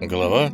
Глава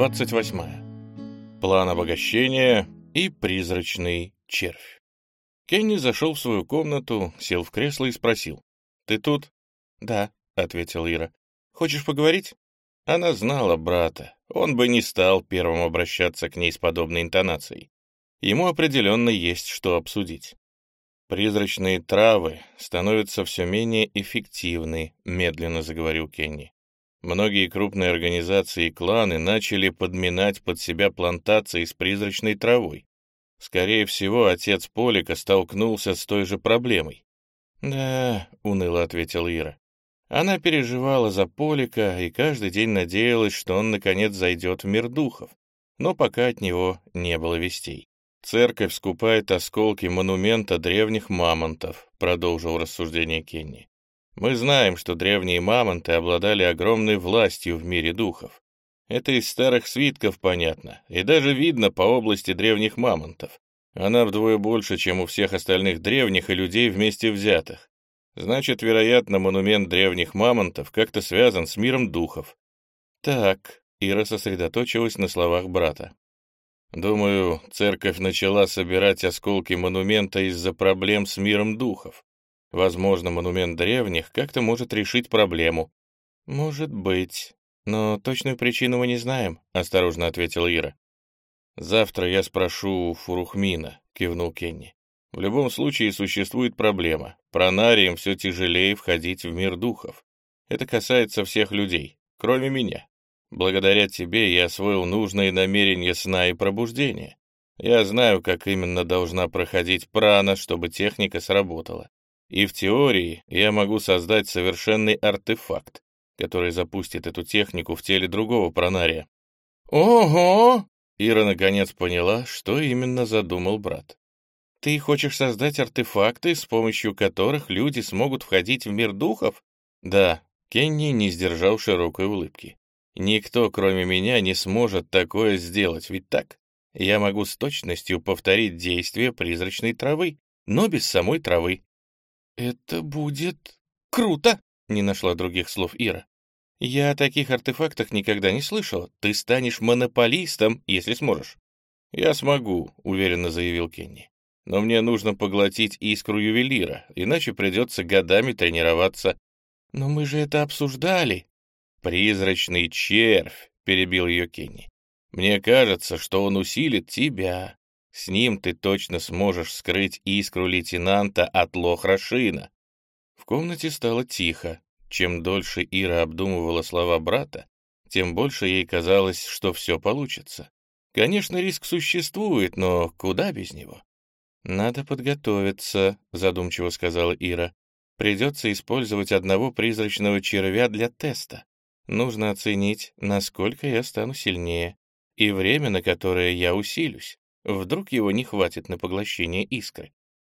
28. План обогащения и призрачный червь. Кенни зашел в свою комнату, сел в кресло и спросил: «Ты тут?» «Да», — ответила Ира. «Хочешь поговорить?» Она знала брата. Он бы не стал первым обращаться к ней с подобной интонацией. Ему определенно есть что обсудить. «Призрачные травы становятся все менее эффективны», — медленно заговорил Кенни. Многие крупные организации и кланы начали подминать под себя плантации с призрачной травой. Скорее всего, отец Полика столкнулся с той же проблемой. «Да», — уныло ответила Ира. Она переживала за Полика и каждый день надеялась, что он наконец зайдет в мир духов, но пока от него не было вестей. «Церковь скупает осколки монумента древних мамонтов», — продолжил рассуждение Кенни. «Мы знаем, что древние мамонты обладали огромной властью в мире духов. Это из старых свитков понятно, и даже видно по области древних мамонтов. Она вдвое больше, чем у всех остальных древних и людей вместе взятых. Значит, вероятно, монумент древних мамонтов как-то связан с миром духов». «Так», — Ира сосредоточилась на словах брата. «Думаю, церковь начала собирать осколки монумента из-за проблем с миром духов. Возможно, монумент древних как-то может решить проблему». «Может быть, но точную причину мы не знаем», — осторожно ответила Ира. «Завтра я спрошу у Фурухмина», — кивнул Кенни. «В любом случае существует проблема. Пронариям все тяжелее входить в мир духов. Это касается всех людей, кроме меня. Благодаря тебе я освоил нужные намерения сна и пробуждения. Я знаю, как именно должна проходить прана, чтобы техника сработала. И в теории я могу создать совершенный артефакт, который запустит эту технику в теле другого пронария». «Ого!» Ира наконец поняла, что именно задумал брат. «Ты хочешь создать артефакты, с помощью которых люди смогут входить в мир духов?» «Да», — Кенни не сдержал широкой улыбки. «Никто, кроме меня, не сможет такое сделать, ведь так? Я могу с точностью повторить действие призрачной травы, но без самой травы». «Это будет круто!» — не нашла других слов Ира. «Я о таких артефактах никогда не слышала. Ты станешь монополистом, если сможешь». «Я смогу», — уверенно заявил Кенни. «Но мне нужно поглотить искру ювелира, иначе придется годами тренироваться». «Но мы же это обсуждали». «Призрачный червь», — перебил ее Кенни. «Мне кажется, что он усилит тебя. С ним ты точно сможешь скрыть искру лейтенанта от Лохрашина». В комнате стало тихо. Чем дольше Ира обдумывала слова брата, тем больше ей казалось, что все получится. Конечно, риск существует, но куда без него? «Надо подготовиться», — задумчиво сказала Ира. «Придется использовать одного призрачного червя для теста. Нужно оценить, насколько я стану сильнее, и время, на которое я усилюсь. Вдруг его не хватит на поглощение искры».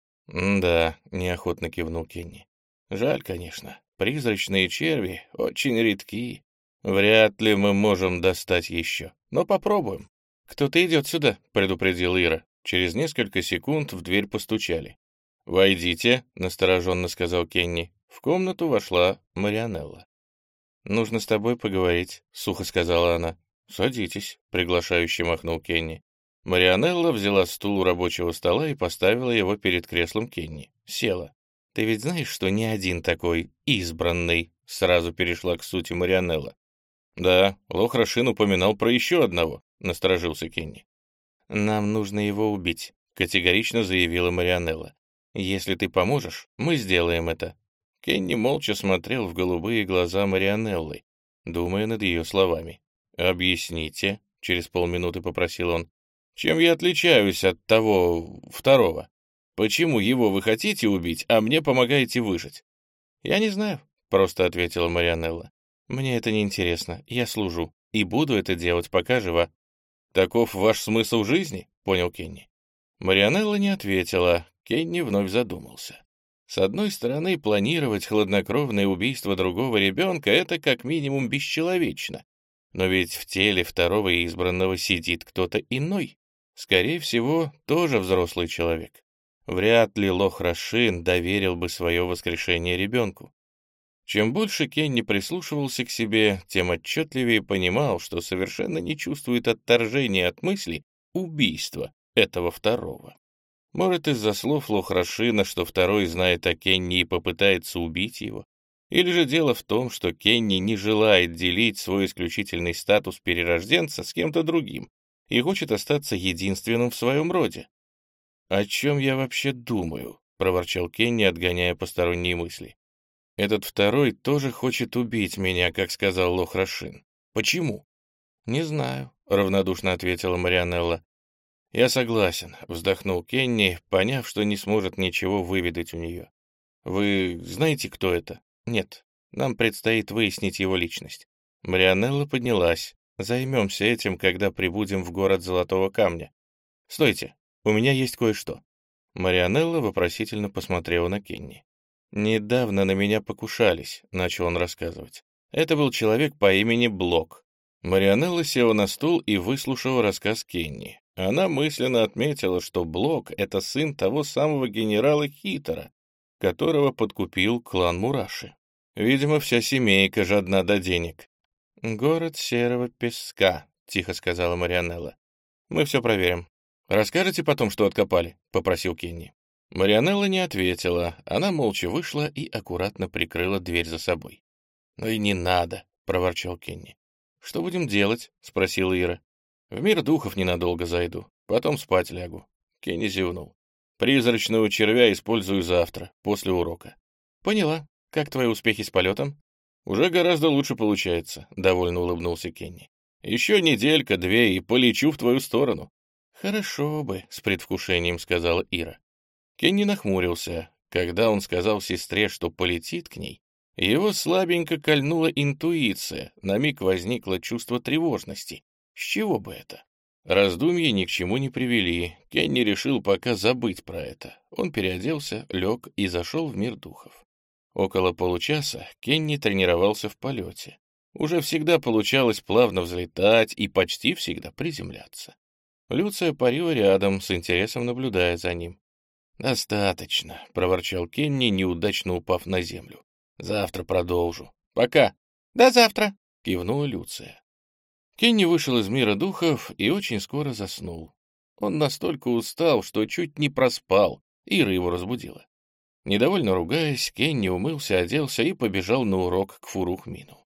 «Да», — неохотно кивнул Кенни. «Жаль, конечно. Призрачные черви очень редки. Вряд ли мы можем достать еще, но попробуем». «Кто-то идет сюда», — предупредил Ира. Через несколько секунд в дверь постучали. «Войдите», — настороженно сказал Кенни. В комнату вошла Марианелла. «Нужно с тобой поговорить», — сухо сказала она. «Садитесь», — приглашающе махнул Кенни. Марианелла взяла стул у рабочего стола и поставила его перед креслом Кенни. Села. «Ты ведь знаешь, что не один такой избранный?» — сразу перешла к сути Марианелла. «Да, Лохрашин упоминал про еще одного», — насторожился Кенни. «Нам нужно его убить», — категорично заявила Марианелла. «Если ты поможешь, мы сделаем это». Кенни молча смотрел в голубые глаза Марианеллы, думая над ее словами. «Объясните», — через полминуты попросил он, «чем я отличаюсь от того второго? Почему его вы хотите убить, а мне помогаете выжить?» «Я не знаю», — просто ответила Марианелла. «Мне это не интересно. Я служу и буду это делать, пока жива». «Таков ваш смысл жизни?» — понял Кенни. Марианелла не ответила. Кенни вновь задумался. С одной стороны, планировать хладнокровное убийство другого ребенка — это как минимум бесчеловечно. Но ведь в теле второго избранного сидит кто-то иной. Скорее всего, тоже взрослый человек. Вряд ли Лохрашин доверил бы свое воскрешение ребенку. Чем больше Кенни прислушивался к себе, тем отчетливее понимал, что совершенно не чувствует отторжения от мысли убийства этого второго. Может, из-за слов Лохрашина, что второй знает о Кенни и попытается убить его? Или же дело в том, что Кенни не желает делить свой исключительный статус перерожденца с кем-то другим и хочет остаться единственным в своем роде? «О чем я вообще думаю?» — проворчал Кенни, отгоняя посторонние мысли. «Этот второй тоже хочет убить меня, как сказал Лохрашин. Почему?» «Не знаю», — равнодушно ответила Марианелла. «Я согласен», — вздохнул Кенни, поняв, что не сможет ничего выведать у нее. «Вы знаете, кто это?» «Нет, нам предстоит выяснить его личность». Марианелла поднялась. «Займемся этим, когда прибудем в город Золотого Камня». «Стойте, у меня есть кое-что». Марианелла вопросительно посмотрела на Кенни. «Недавно на меня покушались», — начал он рассказывать. «Это был человек по имени Блок». Марианелла села на стул и выслушала рассказ Кенни. Она мысленно отметила, что Блок — это сын того самого генерала Хитера, которого подкупил клан Мураши. Видимо, вся семейка жадна до денег. «Город серого песка», — тихо сказала Марианелла. «Мы все проверим. Расскажете потом, что откопали?» — попросил Кенни. Марианелла не ответила. Она молча вышла и аккуратно прикрыла дверь за собой. «Ну и не надо», — проворчал Кенни. «Что будем делать?» — спросила Ира. «В мир духов ненадолго зайду, потом спать лягу». Кенни зевнул. «Призрачного червя использую завтра, после урока». «Поняла. Как твои успехи с полетом?» «Уже гораздо лучше получается», — довольно улыбнулся Кенни. «Еще неделька-две и полечу в твою сторону». «Хорошо бы», — с предвкушением сказала Ира. Кенни нахмурился. Когда он сказал сестре, что полетит к ней, его слабенько кольнула интуиция, на миг возникло чувство тревожности. С чего бы это? Раздумья ни к чему не привели. Кенни решил пока забыть про это. Он переоделся, лег и зашел в мир духов. Около получаса Кенни тренировался в полете. Уже всегда получалось плавно взлетать и почти всегда приземляться. Люция парила рядом, с интересом наблюдая за ним. «Достаточно», — проворчал Кенни, неудачно упав на землю. «Завтра продолжу. Пока». «До завтра», — кивнула Люция. Кенни вышел из мира духов и очень скоро заснул. Он настолько устал, что чуть не проспал. Ира его разбудила. Недовольно ругаясь, Кенни умылся, оделся и побежал на урок к Фурухмину.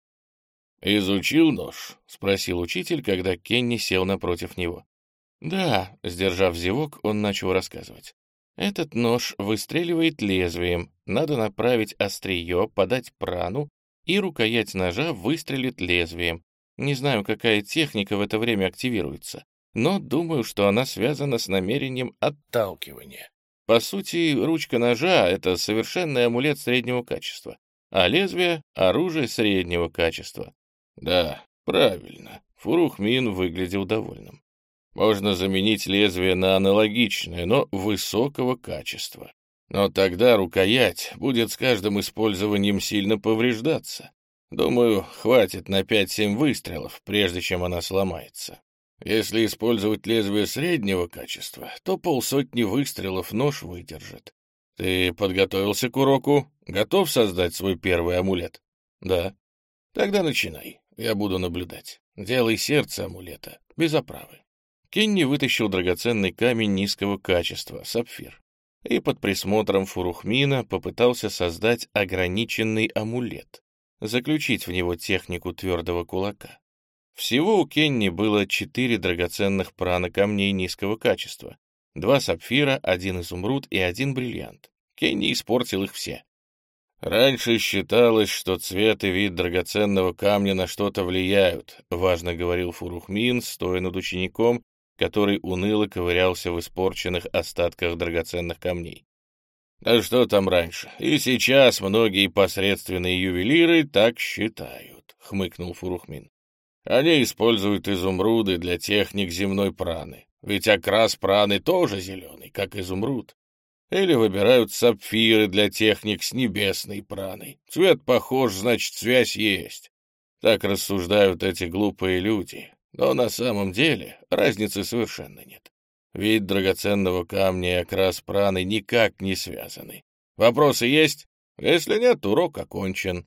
«Изучил нож?» — спросил учитель, когда Кенни сел напротив него. «Да», — сдержав зевок, он начал рассказывать. «Этот нож выстреливает лезвием, надо направить острие, подать прану, и рукоять ножа выстрелит лезвием. Не знаю, какая техника в это время активируется, но думаю, что она связана с намерением отталкивания. По сути, ручка ножа — это совершенный амулет среднего качества, а лезвие — оружие среднего качества». «Да, правильно», — Фурухмин выглядел довольным. «Можно заменить лезвие на аналогичное, но высокого качества. Но тогда рукоять будет с каждым использованием сильно повреждаться. Думаю, хватит на 5-7 выстрелов, прежде чем она сломается. Если использовать лезвие среднего качества, то 50 выстрелов нож выдержит. Ты подготовился к уроку? Готов создать свой первый амулет?» «Да». «Тогда начинай, я буду наблюдать. Делай сердце амулета, без оправы». Кенни вытащил драгоценный камень низкого качества, сапфир, и под присмотром Фурухмина попытался создать ограниченный амулет, заключить в него технику твердого кулака. Всего у Кенни было 4 драгоценных прана-камней низкого качества, 2 сапфира, 1 изумруд и 1 бриллиант. Кенни испортил их все. «Раньше считалось, что цвет и вид драгоценного камня на что-то влияют», — важно говорил Фурухмин, стоя над учеником, который уныло ковырялся в испорченных остатках драгоценных камней. «Да что там раньше? И сейчас многие посредственные ювелиры так считают», — хмыкнул Фурухмин. «Они используют изумруды для техник земной праны, ведь окрас праны тоже зеленый, как изумруд. Или выбирают сапфиры для техник с небесной праной. Цвет похож, значит, связь есть. Так рассуждают эти глупые люди. Но на самом деле разницы совершенно нет. Вид драгоценного камня и окрас праны никак не связаны. Вопросы есть? Если нет, урок окончен».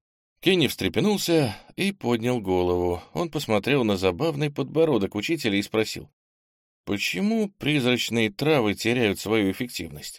Кенни встрепенулся и поднял голову. Он посмотрел на забавный подбородок учителя и спросил: «Почему призрачные травы теряют свою эффективность?»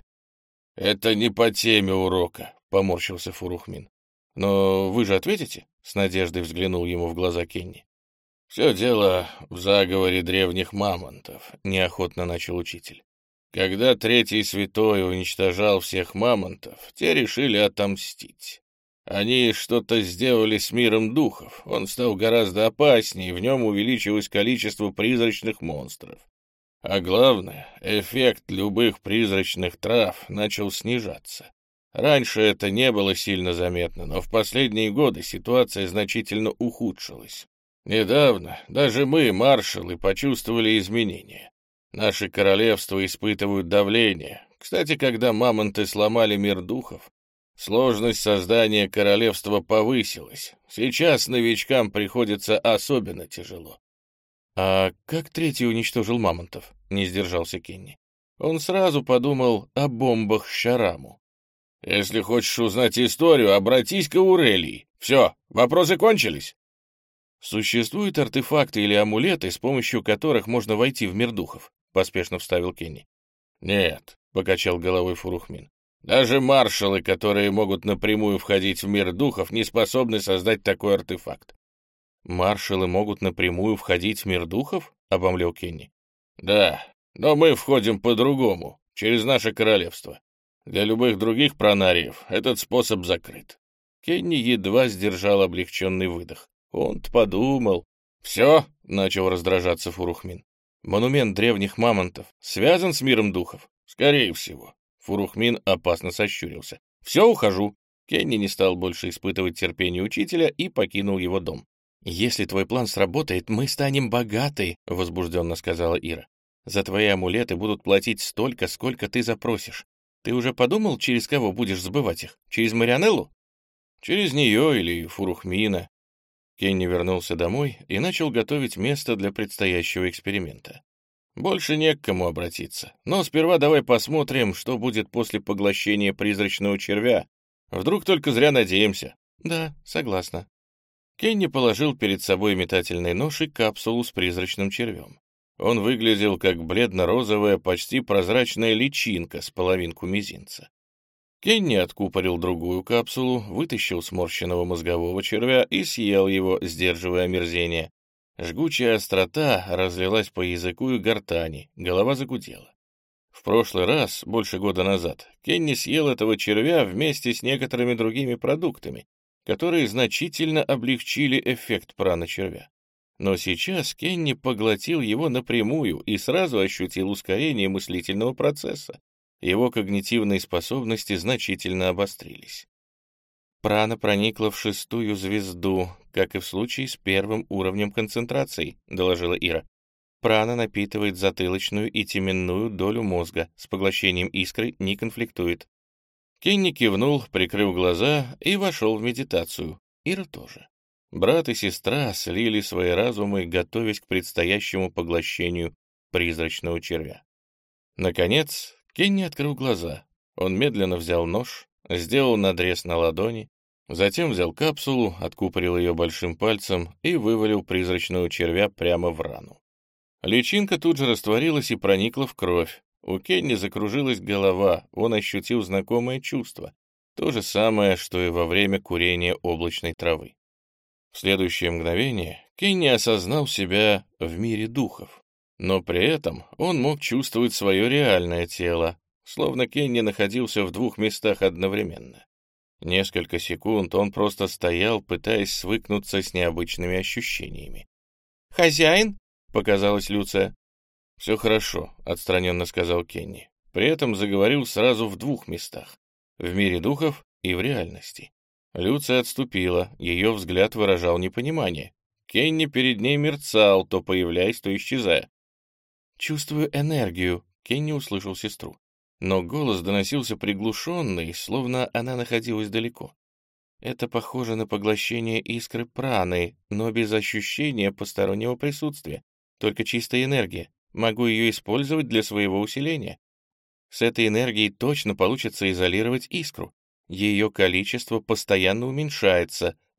«Это не по теме урока», — поморщился Фурухмин. «Но вы же ответите?» — с надеждой взглянул ему в глаза Кенни. «Все дело в заговоре древних мамонтов», — неохотно начал учитель. «Когда Третий Святой уничтожал всех мамонтов, те решили отомстить. Они что-то сделали с миром духов, он стал гораздо опаснее, в нем увеличилось количество призрачных монстров. А главное, эффект любых призрачных трав начал снижаться. Раньше это не было сильно заметно, но в последние годы ситуация значительно ухудшилась. Недавно даже мы, маршалы, почувствовали изменения. Наши королевства испытывают давление. Кстати, когда мамонты сломали мир духов, сложность создания королевства повысилась. Сейчас новичкам приходится особенно тяжело. «А как Третий уничтожил мамонтов?» — не сдержался Кенни. Он сразу подумал о бомбах Шараму. «Если хочешь узнать историю, обратись к Аурелии. Все, вопросы кончились?» «Существуют артефакты или амулеты, с помощью которых можно войти в мир духов?» — поспешно вставил Кенни. «Нет», — покачал головой Фурухмин. «Даже маршалы, которые могут напрямую входить в мир духов, не способны создать такой артефакт». «Маршалы могут напрямую входить в мир духов?» — обомлел Кенни. «Да, но мы входим по-другому, через наше королевство. Для любых других пронариев этот способ закрыт». Кенни едва сдержал облегченный выдох. Он-то подумал. «Все?» — начал раздражаться Фурухмин. «Монумент древних мамонтов связан с миром духов?» «Скорее всего». Фурухмин опасно сощурился. «Все, ухожу». Кенни не стал больше испытывать терпение учителя и покинул его дом. «Если твой план сработает, мы станем богаты», — возбужденно сказала Ира. «За твои амулеты будут платить столько, сколько ты запросишь. Ты уже подумал, через кого будешь забывать их? Через Марианеллу?» «Через нее или Фурухмина». Кенни вернулся домой и начал готовить место для предстоящего эксперимента. «Больше не к кому обратиться. Но сперва давай посмотрим, что будет после поглощения призрачного червя. Вдруг только зря надеемся». «Да, согласна». Кенни положил перед собой метательный нож и капсулу с призрачным червем. Он выглядел как бледно-розовая, почти прозрачная личинка с половинку мизинца. Кенни откупорил другую капсулу, вытащил сморщенного мозгового червя и съел его, сдерживая омерзение. Жгучая острота разлилась по языку и гортани, голова загудела. В прошлый раз, больше года назад, Кенни съел этого червя вместе с некоторыми другими продуктами, которые значительно облегчили эффект праны червя. Но сейчас Кенни поглотил его напрямую и сразу ощутил ускорение мыслительного процесса. Его когнитивные способности значительно обострились. «Прана проникла в 6-ю звезду, как и в случае с первым уровнем концентрации», — доложила Ира. «Прана напитывает затылочную и теменную долю мозга, с поглощением искры не конфликтует». Кенни кивнул, прикрыв глаза, и вошел в медитацию. Ира тоже. Брат и сестра слили свои разумы, готовясь к предстоящему поглощению призрачного червя. Наконец, Кенни открыл глаза. Он медленно взял нож, сделал надрез на ладони, затем взял капсулу, откупорил ее большим пальцем и вывалил призрачного червя прямо в рану. Личинка тут же растворилась и проникла в кровь. У Кенни закружилась голова, он ощутил знакомое чувство, то же самое, что и во время курения облачной травы. В следующее мгновение Кенни осознал себя в мире духов, но при этом он мог чувствовать свое реальное тело, словно Кенни находился в двух местах одновременно. Несколько секунд он просто стоял, пытаясь свыкнуться с необычными ощущениями. «Хозяин?» — показалась Люция. «Все хорошо», — отстраненно сказал Кенни. При этом заговорил сразу в двух местах — в мире духов и в реальности. Люция отступила, ее взгляд выражал непонимание. Кенни перед ней мерцал, то появляясь, то исчезая. «Чувствую энергию», — Кенни услышал сестру. Но голос доносился приглушенный, словно она находилась далеко. «Это похоже на поглощение искры праны, но без ощущения постороннего присутствия, только чистая энергия. Могу ее использовать для своего усиления. С этой энергией точно получится изолировать искру. Ее количество постоянно уменьшается,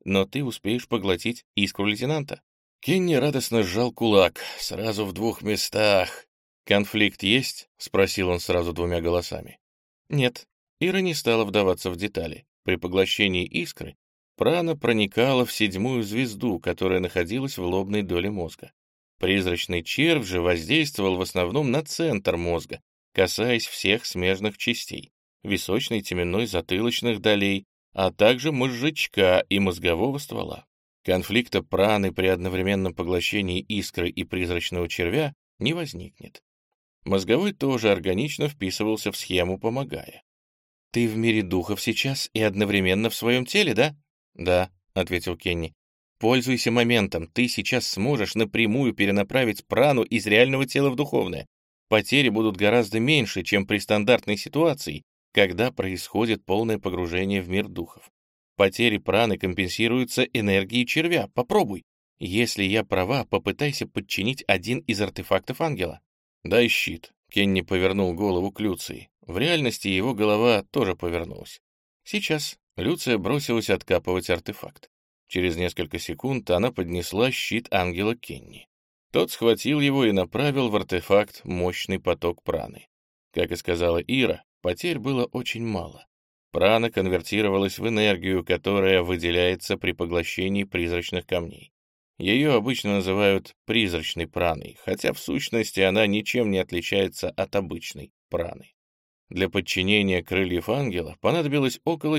но ты успеешь поглотить искру лейтенанта». Кенни радостно сжал кулак. «Сразу в 2 местах». «Конфликт есть?» — спросил он сразу 2 голосами. «Нет». Ира не стала вдаваться в детали. При поглощении искры прана проникала в 7-ю звезду, которая находилась в лобной доле мозга. Призрачный червь же воздействовал в основном на центр мозга, касаясь всех смежных частей — височной, теменной, затылочных долей, а также мозжечка и мозгового ствола. Конфликта праны при одновременном поглощении искры и призрачного червя не возникнет. Мозговой тоже органично вписывался в схему, помогая. «Ты в мире духов сейчас и одновременно в своем теле, да?» «Да», — ответил Кенни. «Пользуйся моментом, ты сейчас сможешь напрямую перенаправить прану из реального тела в духовное. Потери будут гораздо меньше, чем при стандартной ситуации, когда происходит полное погружение в мир духов. Потери праны компенсируются энергией червя. Попробуй. Если я права, попытайся подчинить один из артефактов ангела». «Дай щит». Кенни повернул голову к Люции. В реальности его голова тоже повернулась. Сейчас Люция бросилась откапывать артефакт. Через несколько секунд она поднесла щит ангела Кенни. Тот схватил его и направил в артефакт мощный поток праны. Как и сказала Ира, потерь было очень мало. Прана конвертировалась в энергию, которая выделяется при поглощении призрачных камней. Ее обычно называют призрачной праной, хотя в сущности она ничем не отличается от обычной праны. Для подчинения крыльев ангела понадобилось около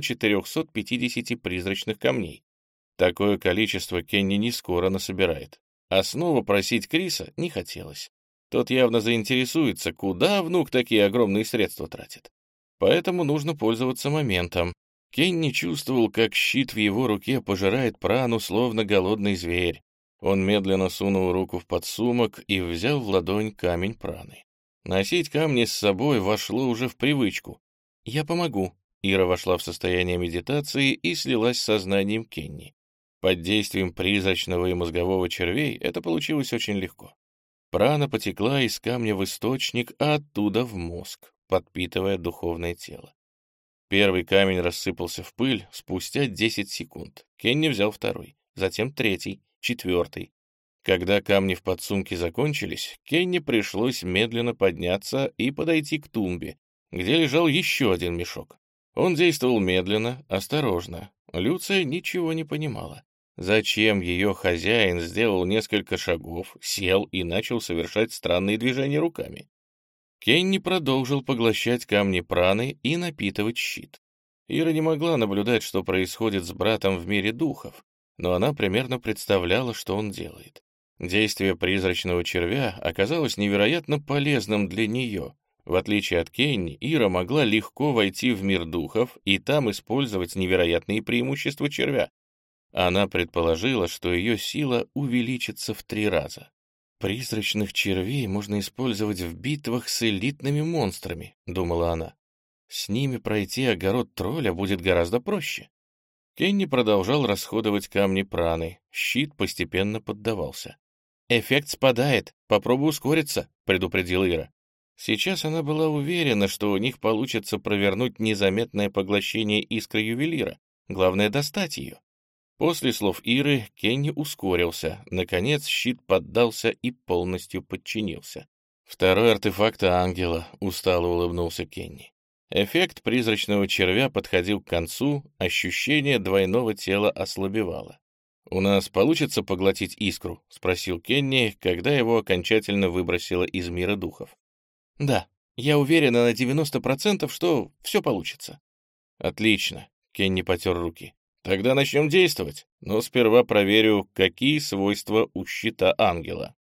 450 призрачных камней. Такое количество Кенни не скоро насобирает. А снова просить Криса не хотелось. Тот явно заинтересуется, куда внук такие огромные средства тратит. Поэтому нужно пользоваться моментом. Кенни чувствовал, как щит в его руке пожирает прану, словно голодный зверь. Он медленно сунул руку в подсумок и взял в ладонь камень праны. Носить камни с собой вошло уже в привычку. «Я помогу». Ира вошла в состояние медитации и слилась с сознанием Кенни. Под действием призрачного и мозгового червей это получилось очень легко. Прана потекла из камня в источник, а оттуда в мозг, подпитывая духовное тело. Первый камень рассыпался в пыль спустя 10 секунд. Кенни взял второй, затем третий, четвертый. Когда камни в подсумке закончились, Кенни пришлось медленно подняться и подойти к тумбе, где лежал еще один мешок. Он действовал медленно, осторожно. Люция ничего не понимала. Зачем ее хозяин сделал несколько шагов, сел и начал совершать странные движения руками? Кенни продолжил поглощать камни праны и напитывать щит. Ира не могла наблюдать, что происходит с братом в мире духов, но она примерно представляла, что он делает. Действие призрачного червя оказалось невероятно полезным для нее. В отличие от Кенни, Ира могла легко войти в мир духов и там использовать невероятные преимущества червя. Она предположила, что ее сила увеличится в 3 раза. «Призрачных червей можно использовать в битвах с элитными монстрами», — думала она. «С ними пройти огород тролля будет гораздо проще». Кенни продолжал расходовать камни праны. Щит постепенно поддавался. «Эффект спадает. Попробуй ускориться», — предупредила Ира. Сейчас она была уверена, что у них получится провернуть незаметное поглощение искры ювелира. Главное — достать ее. После слов Иры Кенни ускорился. Наконец щит поддался и полностью подчинился. «Второй артефакт ангела», — устало улыбнулся Кенни. Эффект призрачного червя подходил к концу, ощущение двойного тела ослабевало. «У нас получится поглотить искру?» — спросил Кенни, когда его окончательно выбросило из мира духов. «Да, я уверена на 90%, что все получится». «Отлично», — Кенни потер руки. «Тогда начнем действовать, но сперва проверю, какие свойства у щита ангела».